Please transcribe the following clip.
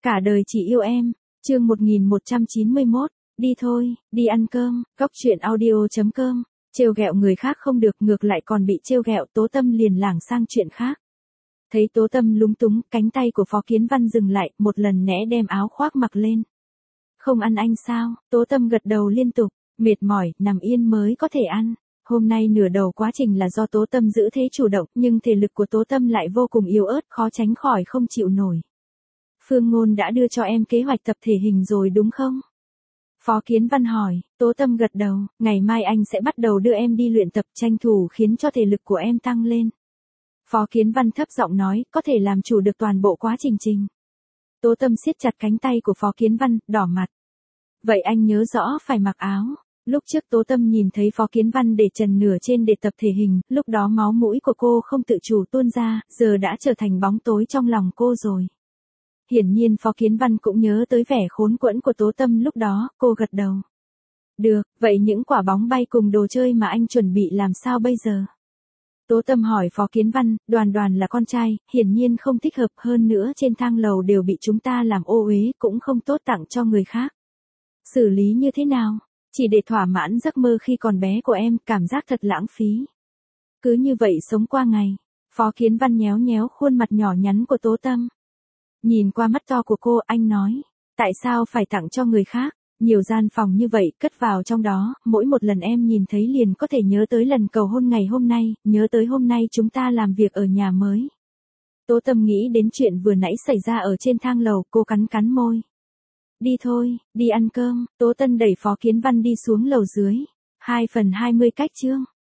Cả đời chỉ yêu em. Chương 1191, đi thôi, đi ăn cơm. Góc truyện audio.com. Trêu ghẹo người khác không được, ngược lại còn bị trêu ghẹo, Tố Tâm liền lảng sang chuyện khác. Thấy Tố Tâm lúng túng, cánh tay của Phó Kiến Văn dừng lại, một lần né đem áo khoác mặc lên. Không ăn anh sao? Tố Tâm gật đầu liên tục, mệt mỏi, nằm yên mới có thể ăn. Hôm nay nửa đầu quá trình là do Tố Tâm giữ thế chủ động, nhưng thể lực của Tố Tâm lại vô cùng yếu ớt, khó tránh khỏi không chịu nổi. Phương Ngôn đã đưa cho em kế hoạch tập thể hình rồi đúng không? Phó Kiến Văn hỏi. Tố Tâm gật đầu, ngày mai anh sẽ bắt đầu đưa em đi luyện tập, tranh thủ khiến cho thể lực của em tăng lên. Phó Kiến Văn thấp giọng nói, có thể làm chủ được toàn bộ quá trình. Tố Tâm siết chặt cánh tay của Phó Kiến Văn, đỏ mặt. Vậy anh nhớ rõ phải mặc áo. Lúc trước Tố Tâm nhìn thấy Phó Kiến Văn để trần nửa trên để tập thể hình, lúc đó máu mũi của cô không tự chủ tuôn ra, giờ đã trở thành bóng tối trong lòng cô rồi. Hiển nhiên Phó Kiến Văn cũng nhớ tới vẻ khốn quẫn của Tố Tâm lúc đó, cô gật đầu. Được, vậy những quả bóng bay cùng đồ chơi mà anh chuẩn bị làm sao bây giờ? Tố Tâm hỏi Phó Kiến Văn, Đoàn là con trai, hiển nhiên không thích hợp, hơn nữa trên thang lầu đều bị chúng ta làm ô uế, cũng không tốt tặng cho người khác. Xử lý như thế nào? Chỉ để thỏa mãn giấc mơ khi còn bé của em, cảm giác thật lãng phí. Cứ như vậy sống qua ngày. Phó Kiến Văn nhéo nhéo khuôn mặt nhỏ nhắn của Tố Tâm. Nhìn qua mắt to của cô, anh nói, tại sao phải tặng cho người khác? Nhiều gian phòng như vậy, cất vào trong đó, mỗi một lần em nhìn thấy liền có thể nhớ tới lần cầu hôn ngày hôm nay, nhớ tới hôm nay chúng ta làm việc ở nhà mới. Tố Tâm nghĩ đến chuyện vừa nãy xảy ra ở trên thang lầu, cô cắn môi. Đi thôi, đi ăn cơm. Tố Tâm đẩy Phó Kiến Văn đi xuống lầu dưới. 2/20 cách chương.